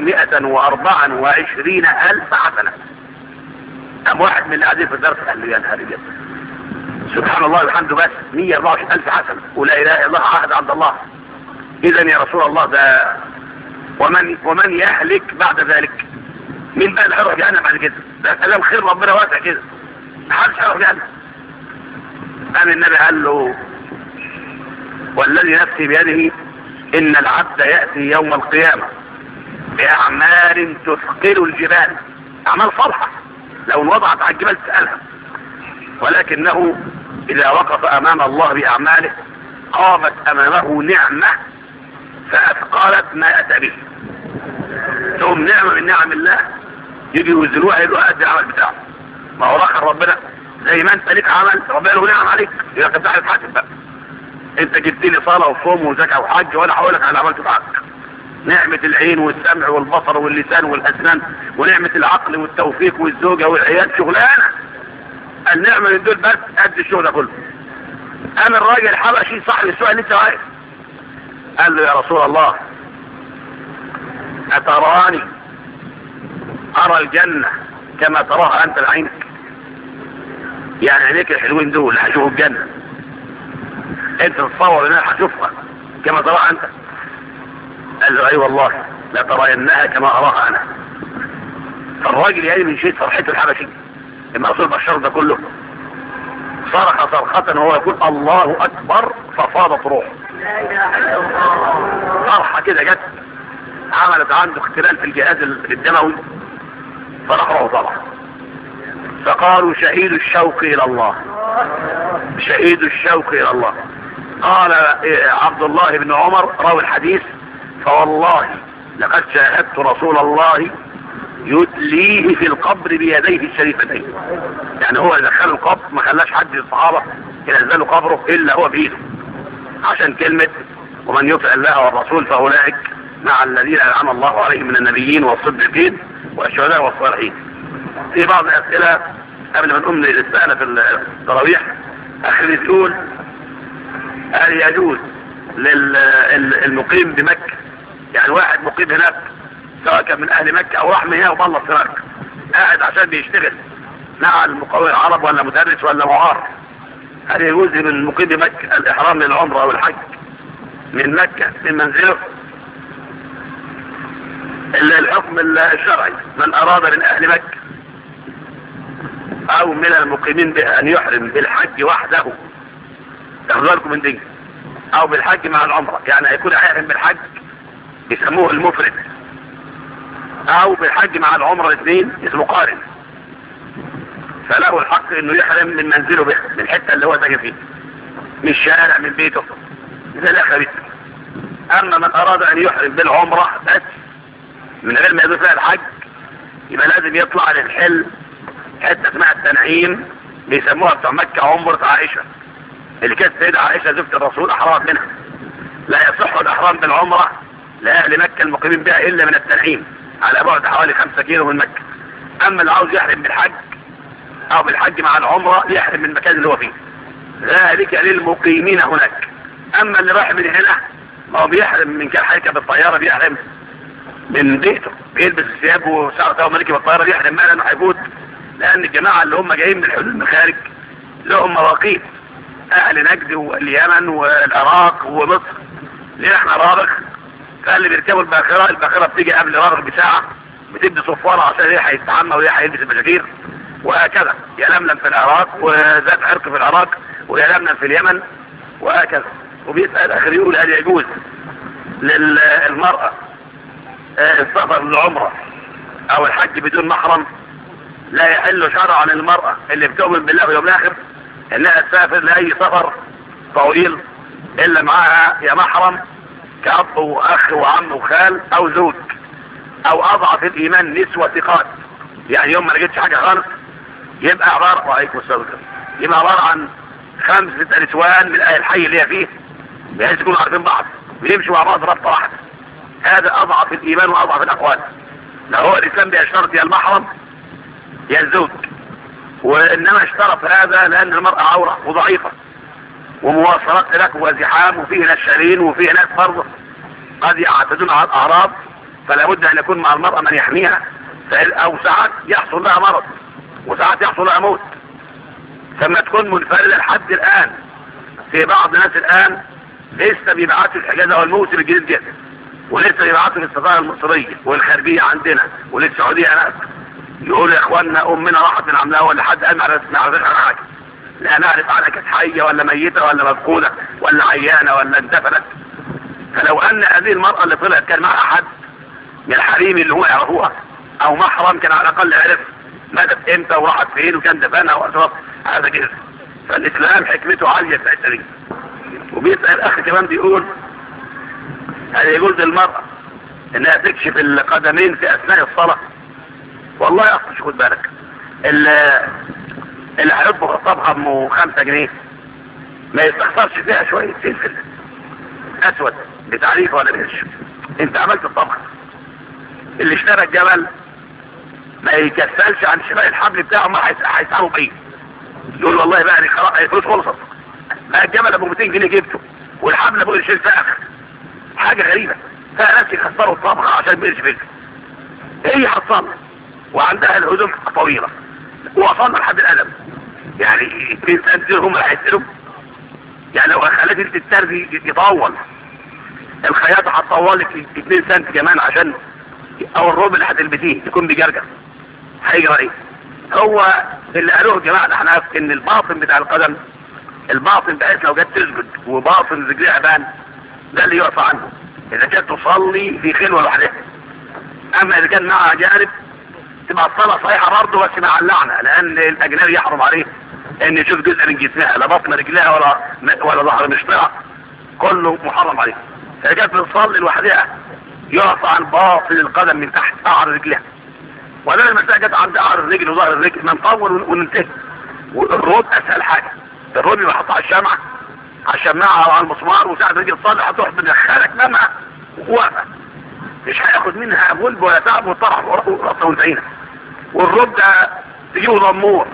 124,000 حسنة. أم واحد من اللي قاعدين في الدرس قال لي يا نهار أبيض، سبحان الله وبحمده بس 124,000 حسنة، ولا إله إلا الله عهد عند الله. إذا يا رسول الله ده ومن يهلك بعد ذلك؟ مين بقى اللي هيروح جهنم بعد كده؟ ده كلام خير ربنا واسع كده، محدش هيروح جهنم. قام النبي قال له والذي نفسي بيده إن العبد يأتي يوم القيامة بأعمال تثقل الجبال، أعمال صالحة لو وضعت على الجبال تسألها، ولكنه إذا وقف أمام الله بأعماله قامت أمامه نعمة فأثقلت ما أتى به. تقوم نعمة من نعم الله يجي يوزنوها يقولوا أدي العمل بتاعه. ما هو رخر ربنا زي ما أنت ليك عمل ربنا له نعم عليك، إذا كنت عايز تحاسب بقى. أنت جبت لي صلاة وصوم وزكاة وحج وأنا هقول لك على عملته معاك. نعمة العين والسمع والبصر واللسان والأسنان، ونعمة العقل والتوفيق والزوجة والعيال شغلانة. النعمة من دول بس قد الشغل كله. قام الراجل الحبشي صاحب السؤال لسه واقف قال له يا رسول الله أتراني أرى الجنة كما تراها أنت بعينك؟ يعني عينيك الحلوين دول هشوفوا الجنة، أنت تتصور أنها هشوفها كما تراها أنت؟ قال له أي والله لا ترينها كما أراها أنا. فالراجل يعني من شيء فرحته الحبشي لما أصيب الشر ده كله صرخ صرخة وهو يقول الله أكبر ففاضت روحه. صرخة كده جت عملت عنده اختلال في الجهاز الدموي فراح روحه طبعا. فقالوا شهيد الشوق إلى الله، شهيد الشوق إلى الله. قال عبد الله بن عمر راوي الحديث فوالله لقد شاهدت رسول الله يدليه في القبر بيديه الشريفتين. يعني هو دخل القبر ما خلاش حد من الصحابة ينزلوا قبره الا هو بايده، عشان كلمة ومن يطع الله والرسول فاولئك مع الذين انعم الله عليهم من النبيين والصديقين والشهداء والصالحين. في بعض الاسئلة قبل ما نقوم للسؤال في التراويح اخر يقول هل يجوز للمقيم بمكة، يعني واحد مقيم هناك سواء كان من اهل مكة او راح من هنا وضل هناك قاعد عشان بيشتغل مع المقاول العرب ولا مدرس ولا معار، هل يجوز من مقيم مكة الاحرام للعمرة او الحج من مكة من منزله؟ الحكم الشرعي من اراد من اهل مكة او من المقيمين بها ان يحرم بالحج وحده، تاخدوا لكم من دي، او بالحج مع العمرة، يعني هيكون هيحرم بالحج يسموه المفرد، او بالحج مع العمرة الاثنين اسمه قارن، فله الحق انه يحرم من منزله به، من الحتة اللي هو ساكن فيه، من الشارع من بيته زي الاخر. اما من اراد ان يحرم بالعمرة بس من غير ما يضيف لها الحج يبقى لازم يطلع للحل حتة اسمها التنعيم بيسموها بتوع مكة عمرة عائشة اللي كانت سيدة عائشة زوجة الرسول احرام منها. لا يصح الاحرام بالعمرة لاهل مكة المقيمين بها الا من التنعيم على بعد حوالي 5 كيلو من مكة. اما اللي عاوز يحرم بالحج او بالحج مع العمرة يحرم من المكان اللي هو فيه، ذلك للمقيمين هناك. اما اللي راح من هنا ما هو بيحرم من كان حركة بالطيارة، بيحرم من بيته بيلبس الثياب وساعته وملكي بالطيارة بيحرم مالا هيفوت، لان الجماعة اللي هم جايين من حدود المخارج لهم مواقيت، اهل نجد واليمن والعراق ومصر ليه احنا رابغ، فاللي بيركبوا الباخرة بتيجي قبل رابغ بساعة بتدي صفارة عشان ايه هيستحمى وايه هيلبس المشاكير وهكذا. يلملم في العراق وذات عرق في العراق ويلملم في اليمن وهكذا. وبيسأل اخر يقول هل يجوز للمرأة السفر للعمرة او الحج بدون محرم؟ لا يحل شرعا للمرأة اللي بتؤمن بالله واليوم الاخر انها تسافر لاي سفر طويل الا معاها يا محرم كأب واخ وعم وخال او زوج او اضعف الايمان نسوة ثقات. يعني يوم ما لقيتش حاجة خالص يبقى عبارة وعليكم السلام يبقى عبارة عن 5 نسوان من اهل الحي اللي هي فيه بحيث يكونوا عارفين بعض ويمشوا مع بعض ربطة واحدة. هذا اضعف الايمان واضعف الاقوال. لو هو الاسلام بيشترط يا المحرم يا الزوج، وانما اشترط هذا لان المرأة عورة وضعيفة ومواصلات لك وزحام وفيه ناس شارين وفيه ناس برضه قد يعتدون على الاعراض، فلا بد ان يكون مع المرأة من يحميها، او ساعات يحصل لها مرض وساعات يحصل لها موت. فما تكون منفردة لحد الان في بعض الناس الان لسه بيبعتوا الاجازة والموسم الجديد جدا ولسه بيبعتوا للسفارة المصرية والخارجية عندنا وللسعودية ناس يقولوا يا اخواننا امنا راحت من عملها ولا حد قال ما عرفش عن حاجة، لا نعرف عنها كانت حية ولا ميتة ولا مفقودة ولا عيانة ولا اندفنت. فلو ان هذه المرأة اللي طلعت كان معها حد من الحريم اللي هو يعرفوها او محرم كان على الاقل عرف ماتت امتى وراحت فين وكان دفنها واشرف هذا كده. فالاسلام حكمته عالية في الحته دي. وبيسأل اخي كمان بيقول هل يجوز للمرأة انها تكشف القدمين في اثناء الصلاة؟ والله يا اخي خد بالك اللي هيطبخ الطبخة ب 5 جنيه ما يستخسرش فيها شوية فلفل اسود بتعريف ولا بقرش. انت عملت الطبخة. اللي اشترى الجمل ما يكسلش عن شراء الحبل بتاعه ما هيسعره بايه. يقول والله بقى دي خلاص الفلوس خلصت بقى الجمل ابو 200 جنيه جبته والحبل ابو قرشين فاخ. حاجة غريبة. فناس يخسروا الطبخة عشان بقرش فلفل. هي حصلنا وعندها الهدوم طويلة ووصلنا لحد الألم. يعني 2 سنت هم اللي هيسألوا. يعني لو خلت انت الترزي يطول الخياطة هتطول لك 2 سنت كمان عشان او الربع اللي هتلبسيه يكون بجرجر. هيجرى ايه؟ هو اللي قالوه جماعة الاحناف ان الباطن بتاع القدم الباطن بحيث لو جت تسجد وباطن رجليها بان ده اللي يقف عنه اذا كانت تصلي في خلوة لوحدها. اما اذا كان معها جانب تبقى الصلاة صحيحة برضه بس مع اللعنة لان الاجنبي يحرم عليه ان يشوف جزء من جسمها لا بطن رجلها ولا ظهر مشطرة كله محرم عليه. فاذا كانت بتصلي لوحدها يقف عن باطن القدم من تحت قعر رجلها. ولا المساجة جت عند قعر الرجل وظهر الرجل ما نطول وننتهي. والرود اسهل حاجة. الرود يبقى حطها على الشمعة على الشماعة او على المسمار وساعة رجل تصلي هتروح تدخلك ممع وقفة مش هياخد منها غلب ولا تعب وطرح ورقصة وانتهينا. والرود ده تجيبه ضمور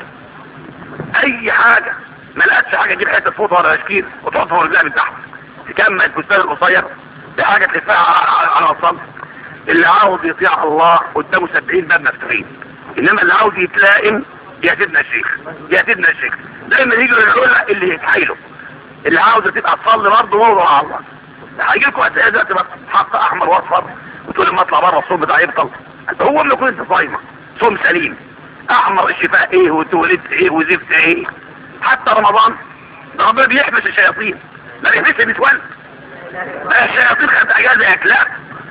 اي حاجة ما لقتش حاجة تجيب حتة فوطة ولا تشكيل وتحطها رجلها من تحت تكمل الفستان القصير بحاجة تلفها على الصمت. اللي عاوز يطيع الله قدامه 70 باب مفتوحين. انما اللي عاوز يتلائم يا سيدنا الشيخ يا سيدنا الشيخ دايما يجي للعلا اللي يتحايله. اللي عاوز تبقى تصلي برضه موضوع على الله. هيجي لكم اسئله دلوقتي تبقى حاطه احمر واصفر وتقول لما اطلع بره الصوم بتاعي يبطل. هو ما يكون انت صايمه صوم سليم احمر الشفاء ايه وتولدت ايه وزفت ايه. حتى رمضان ده ربنا بيحبس الشياطين ما بيحبسش بيتولد. الشياطين خدت اجازه يا كلاب.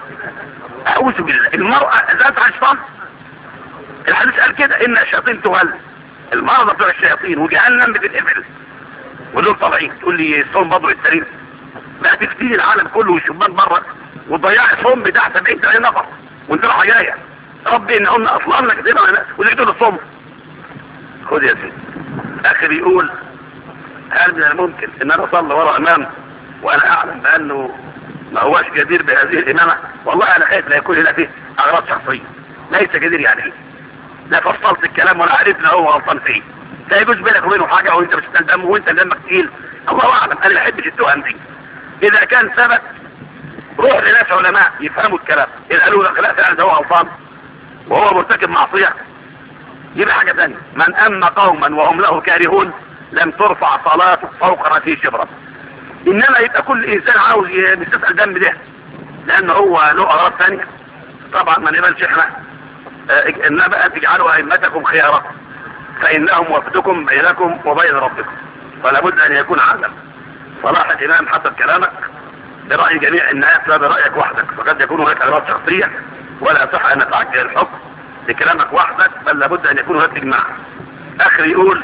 اعوذ بالله. المرأة ذات عشطان الحديث قال كده ان الشياطين تولد. المرضى بتوع الشياطين وجهنم بتتقفل ودول طالعين. تقول لي الصوم بدر السليم بقى تفتيل العالم كله والشبان بره وتضيع الصوم بتاع 70 نفر وانت رايحه جايه. ربي انهن اصلنا كتير على ناس وزيدوا الصوم. خد يا سيدي. اخي بيقول هل من الممكن ان انا اصلي ورا امام وانا اعلم بانه ما هواش جدير بهذه الامامة؟ والله انا خايف لا يكون هنا فيه اغراض شخصية. ليس جدير يعني ايه؟ لا فصلت الكلام ولا عرفنا هو غلطان فيه. لا يجوز بينك وبينه حاجة وانت مش تندم وانت دمك تقيل. الله اعلم. انا ما بحبش التهم دي. اذا كان ثبت روح لناس علماء يفهموا الكلام. اذا قالوا لك لا فعلا ده هو غلطان وهو مرتكب معصية يبقى حاجة ثانية. من اما قوما وهم له كارهون لم ترفع صلاته فوق رأسه شبرا. انما يبقى كل انسان عاوز يستسأل دم ده لان هو له اغراض ثانيه. طبعا ما نقبلش احنا انما تجعلوا ائمتكم خيارا فانهم وفدكم بينكم وبين ربكم، فلا بد ان يكون عادلا. صلاح الامام حسب كلامك برأي جميع الناس لا برأيك وحدك، فقد يكون هناك اغراض شخصية ولا صح ان نتعجل الحكم بكلامك وحدك، بل لابد ان يكون هناك اجماع. اخر يقول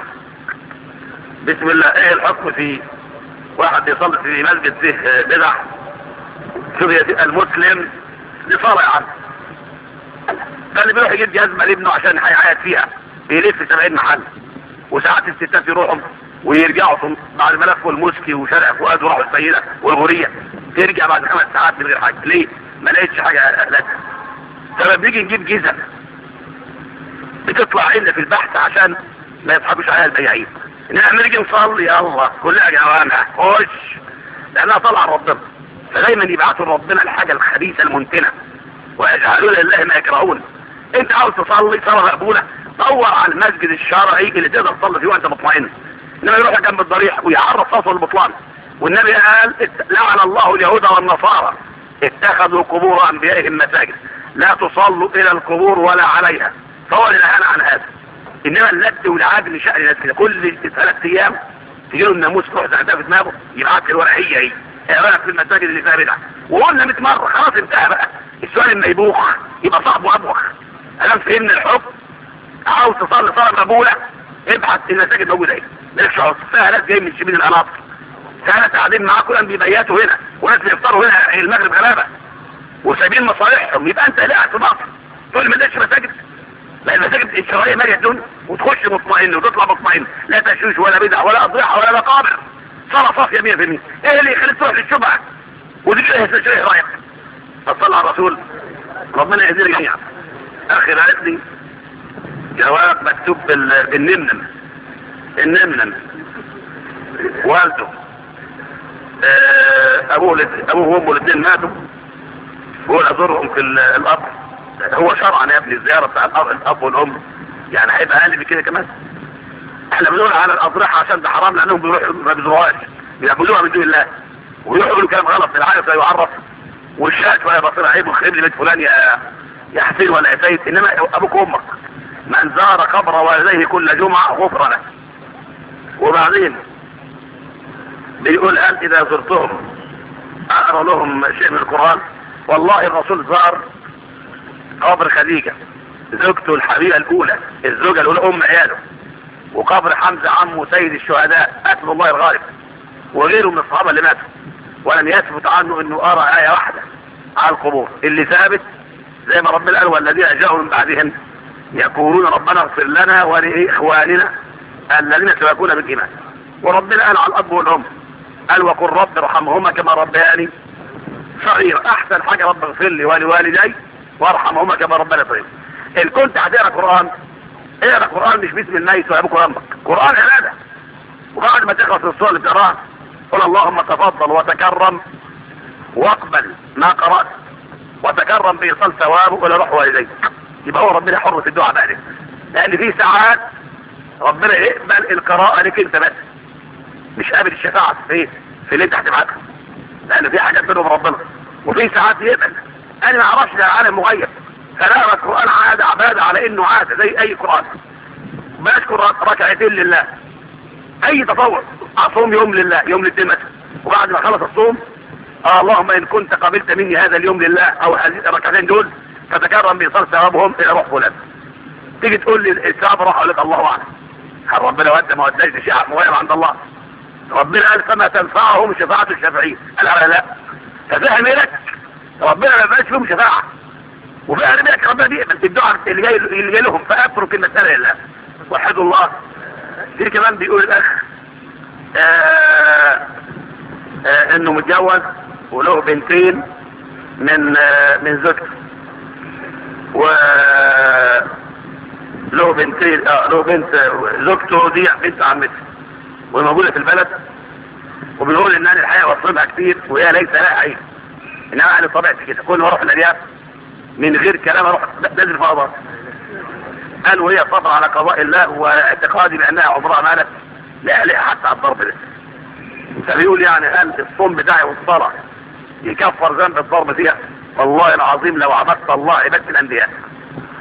بسم الله، ايه الحكم في واحد يصلي في مسجد فيه بدع؟ شوف يا المسلم لصالح عنه، ده اللي بيروح يجيب جزمة لابنه عشان هيعيط فيها بيلف 70 محل، وساعات الستات يروحوا ويرجعوا بعد ما لفوا المسكي وشارع فؤاد وراحوا السيدة والغورية، ترجع بعد 5 ساعات من غير حاجة. ليه؟ ما لقيتش حاجة لك. فلما بنيجي نجيب جزم بتطلع عنا في البحث عشان ما يضحكوش عليها البياعين، انما نيجي نصلي يا الله كلها جوانها خش، لانها طالعه ربنا. فدايما يبعثوا ربنا الحاجه الخبيثه المنتنه ويجعلون لله ما يكرهون. انت عاوز تصلي صلاه مقبوله، دور على المسجد الشرعي اللي تقدر تصلي فيه وانت مطمئن، انما يروح جنب الضريح ويعرف صوت البطلان. والنبي قال لعن الله اليهود والنصارى اتخذوا قبور انبيائهم مساجد، لا تصلوا الى القبور ولا عليها، فهو اللي نهانا عن هذا. انما اللت والعاجل شأن الناس كده كل 3 ايام تجي له الناموس تروح تحتها في دماغه يبعت الورقيه هي ايه رايك في المساجد اللي فيها بدعه؟ وقلنا 100 مره خلاص انتهى بقى السؤال. لما يبوخ يبقى صاحبه ابوخ. الان فهمنا الحكم، عاوز تصلي صلاه مقبوله ابحث المساجد موجوده ايه، مالكش عذر. فيها ناس جايين من شبين القناطر، فيها ناس قاعدين معاه كلهم بيبيتوا هنا، وناس بيفطروا هنا المغرب غلابه وسايبين مصالحهم. يبقى انت لا في مصر تقول ما لقيتش مساجد؟ لا، المساجد الشرعيه ماليه الدنيا، وتخش مطمئن وتطلع مطمئن، لا تشويش ولا بدع ولا اضرحه ولا مقابر، صلاه صافيه 100%. ايه اللي يخليك تروح للشبهه ودي ايه رايك؟ فصلى على الرسول ربنا يهدينا جميعا. اخي قالت لي جواب مكتوب بالنمنم، النمنم والده ابوه وامه الاثنين ماتوا، بقول ازورهم في القبر. هو شرعا يا ابني الزياره بتاع الاب والام يعني هيبقى اقل بكده كمان. احنا بنقول على الاضرحه عشان ده حرام لانهم بيروحوا ما بيزوروهاش، بيعبدوها من دون الله ويروحوا يقولوا كلام غلط في العارف لا يعرف، والشاك ولا بصير عيب وخيب لي بيت فلان يا حسين ولا يا سيد. انما ابوك وامك من زار قبر والديه كل جمعه غفر له. وبعدين بيقول قال اذا زرتهم اقرا لهم شيء من القران. والله الرسول زار قبر خديجه زوجته الحبيبه الاولى، الزوجه الاولى ام عياله، وقبر حمزه عمه سيد الشهداء اسم الله الغالب، وغيره من الصحابه اللي ماتوا، ولم يثبت عنه انه قرأ آية واحدة على القبور. اللي ثابت زي ما ربنا قال والذين جاءوا من بعدهم يقولون ربنا اغفر لنا ولإخواننا الذين سبقونا بالإيمان. وربنا قال على الأب والأم قال وقل رب ارحمهما كما ربياني صغير. أحسن حاجة رب اغفر لي ولوالدي وارحمهما كما ربنا صغير. إن كنت هتقرا قرآن اقرا قرآن مش باسم الميت وابوك وامك، قرآن عبادة. وبعد ما تخلص الصورة اللي بتقراها قل اللهم تفضل وتكرم واقبل ما قرأت وتكرم بإيصال ثوابه ولا روح والديك. يبقى هو ربنا حر في الدعاء بقى، لأن في ساعات ربنا يقبل القراءة لك انت بس، مش قابل الشفاعة في اللي انت هتبعتها، لأن في حاجات بينهم ربنا. وفي ساعات يقبل أنا ما أعرفش ده عالم مغيب، فنقرا القرآن عادة عبادة على إنه عادة زي أي قرآن. بشكر ركعتين لله، اي تطور اصوم يوم لله يوم للدين مثلا، وبعد ما خلص الصوم اللهم ان كنت قبلت مني هذا اليوم لله او هذه الركعتين دول فتكرم بايصال ثوابهم الى روح فلان. تيجي تقول لي الثواب راح، اقول لك الله اعلم، هل ربنا ودى ما وداش؟ شيء مغيب عند الله. ربنا قال فما تنفعهم شفاعة الشافعين، قال لا. ففهم لك ربنا ما بقاش فيهم شفاعة، وفهم لك ربنا بيقبل الدعاء اللي جاي لهم، فاترك المسألة لله وحدوا الله. في كمان بيقول الاخ انه متجوز وله بنتين من زوجته، له بنتين له بنت زوجته دي بنت عمته وموجوده في البلد، وبيقول ان انا الحقيقه وصلها كتير وهي ليس لها عيب، انما انا طبيعتي كده كل ما اروح الارياف من غير كلام اروح نازل فاضل. قال وهي صبر على قضاء الله واعتقادي بانها عمرها مالت لا لا حتى على الضرب ده. فبيقول يعني قال الصوم بتاعي والصلاه يكفر ذنب الضرب فيها؟ والله العظيم لو عبدت الله عباده الانبياء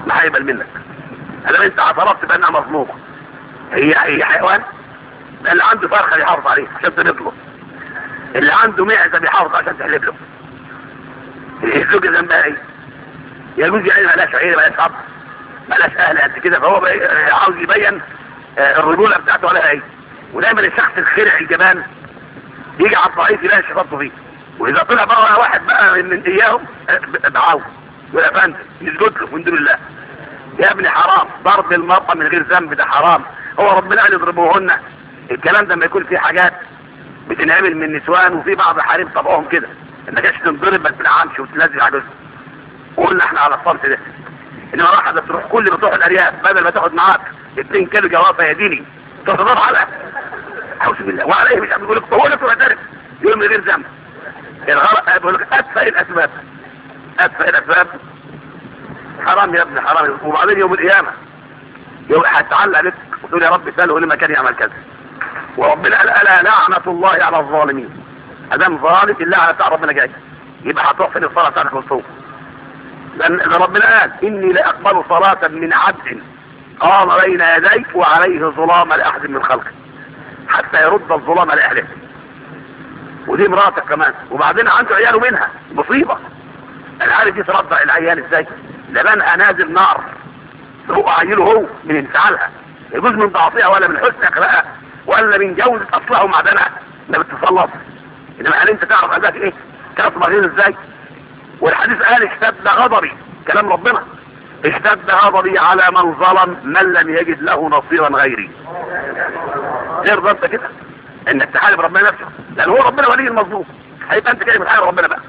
ما هيقبل منك. هذا انت اعترفت بانها مظلومه. هي حيوان. اللي عنده فرخه بيحافظ عليه عشان تنط له، اللي عنده معزه بيحافظ عشان تحلب له. الزوجه ذنبها ايه؟ يجوز يعني مالهاش عيله مالهاش اب مالهاش اهل قد كده، فهو عاوز يبين الرجوله بتاعته ولا ايه. ودايما الشخص الخرع الجبان يجي على الضعيف يلاقي شفاطه فيه، واذا طلع بقى واحد بقى من اياهم دعاوه ولا فندم يسجد له من دون الله. يا ابني حرام ضرب المرأة من غير ذنب، ده حرام. هو ربنا قال يضربوهن. الكلام ده ما يكون فيه حاجات بتنعمل من نسوان، وفي بعض الحريم طبعهم كده انك ايش تنضرب ما تنعمش وتنزل على جزء. وقلنا احنا على الصمت ده. انما واحده تروح كل ما تروح الارياف بدل ما تاخد معاك 2 كيلو جوافه يا ديني تصدر على اعوذ بالله وعليه مش عم يقول لك هو نفسه معترف يقول من غير ذنب. الغلط بيقول لك اتفه الاسباب، اتفه الاسباب حرام يا ابني حرام. وبعدين يوم القيامه يوم هتعلق لك وتقول يا رب ساله لما كان يعمل كذا. وربنا قال الا لعنه الله على الظالمين. ادام ظالم اللعنه بتاع ربنا جاي، يبقى هتروح فين الصلاه بتاعتك والصوم؟ لان ربنا قال اني لا اقبل صلاه من عبد قام بين يديك وعليه ظلام لاحد من خلقه حتى يرد الظلام لاهله. ودي مراتك كمان، وبعدين عنده عياله منها مصيبه. انا عارف دي ترضع العيال ازاي؟ لبنها نازل نار هو عيله هو من انفعالها، يجوز من ضعفها ولا من حسن اخلاقها ولا من جوزة اصلها ومعدنها ما بتتصلص. انما قال انت تعرف قلبك ايه؟ كانت مغير ازاي؟ والحديث قال اشتد غضبي، كلام ربنا، اشتد غضبي على من ظلم من لم يجد له نصيرا غيري. غير انت كده انك تحارب ربنا نفسه، لان هو ربنا ولي المظلوم. هيبقى انت كده بتحارب ربنا بقى.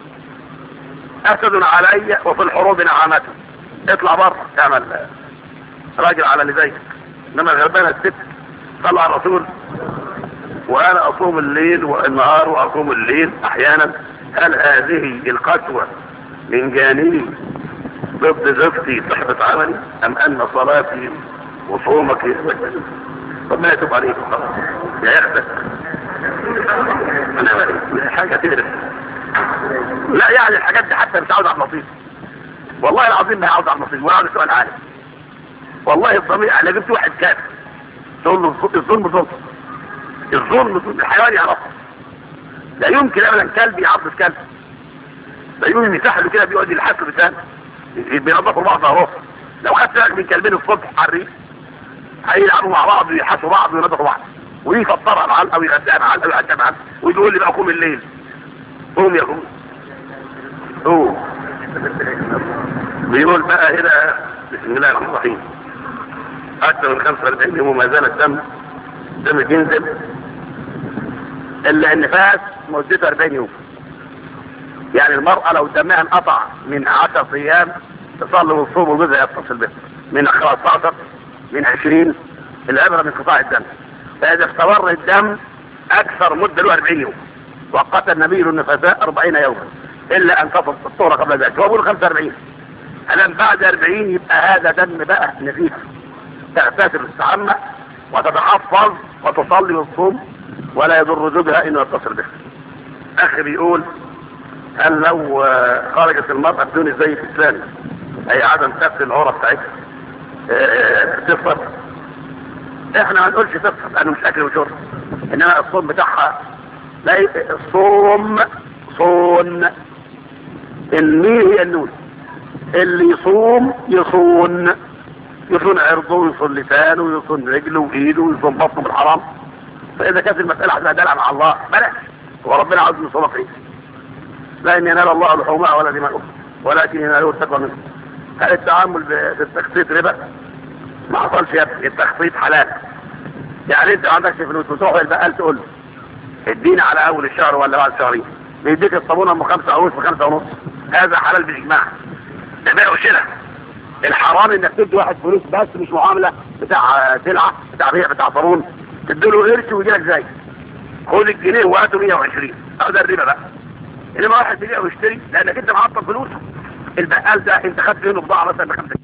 اسد علي وفي الحروب نعمته، اطلع بره تعمل راجل على اللي زيك. انما غلبانه الست صلى على الرسول وانا اصوم الليل والنهار واقوم الليل احيانا. هل هذه القسوه من جانبي ضد زوجتي صحبة عملي ام ان صلاتي وصومك ربنا يتوب عليك خلاص يا ياخدك. انا حاجه تقرف. لا يعني الحاجات دي حتى مش عاوز على النصيب، والله العظيم ما عاوز على النصيب ولا عاوز سؤال عالم. والله الضمير انا جبت واحد كافر تقول له الظلم ظلم، الظلم ظلم. الحيوان يعرفه. لا يمكن ابدا كلب يعض كلب، لا يمكن يسحله كده بيقعد يلحس بلسانه بينظفوا بعض اهو. لو خدت بالك من كلبين الصبح حريق هيلعبوا مع بعض ويحسوا بعض وينظفوا بعض ويفطرها معلقه ويغداها معلقه ويعدها معلقه ويقول لي بقى قوم الليل. قوم يا قوم قوم. بيقول بقى هنا بسم الله الرحمن الرحيم اكثر من 45 يوم ما زال الدم بينزل الا النفاس مدته 40 يوم. يعني المرأة لو دمها انقطع من 10 ايام تصلي والصوم وجوزها يتصل به من 15 من 20. العبرة من انقطاع الدم. فاذا استمر الدم اكثر مدة له 40 يوم. وقت النبي للنفساء 40 يوما الا ان تفضل الطهر قبل ذلك. هو بيقول 45. الان بعد 40 يبقى هذا دم بقى نزيف. تغتسل وتستحمى وتتحفظ وتصلي والصوم ولا يضر زوجها انه يتصل به. اخي بيقول هل لو خرجت المرأة بدون الزي الاسلامي اي عدم كف العورة بتاعتها تفطر؟ احنا ما نقولش تفطر لانه مش اكل وشرب، انما الصوم بتاعها لا الصوم صون. الميم هي النون. اللي يصوم يصون عرضه ويصون لسانه ويصون رجله وايده ويصون بطنه بالحرام. فاذا كانت المسألة هتبقى دلع مع الله بلاش. هو ربنا عاوز يصومك ايه؟ لا ان ينال الله لحومها ولا دماؤها ولكن يناله التقوى منه. هل التعامل بالتخطيط ربا؟ ما حصلش يا ابني. التخطيط حلال. يعني انت ما عندكش فلوس وتروح البقال تقول له ادينا على اول الشهر ولا بعد شهرين بيديك الصابونه ام 5 قروش ب5 ونص. هذا حلال بالاجماع. ده بيع وشراء. الحرام انك تدي واحد فلوس بس مش معامله بتاع سلعه بتاع بيع بتاع صابون تديله قرش ويجي لك زي خد الجنيه وهاته 120. ده الربا بقى. انما واحد بيبيع ويشتري لانك انت معطل فلوسه. البقال ده انت خدت منه بضاعه مثلا ب5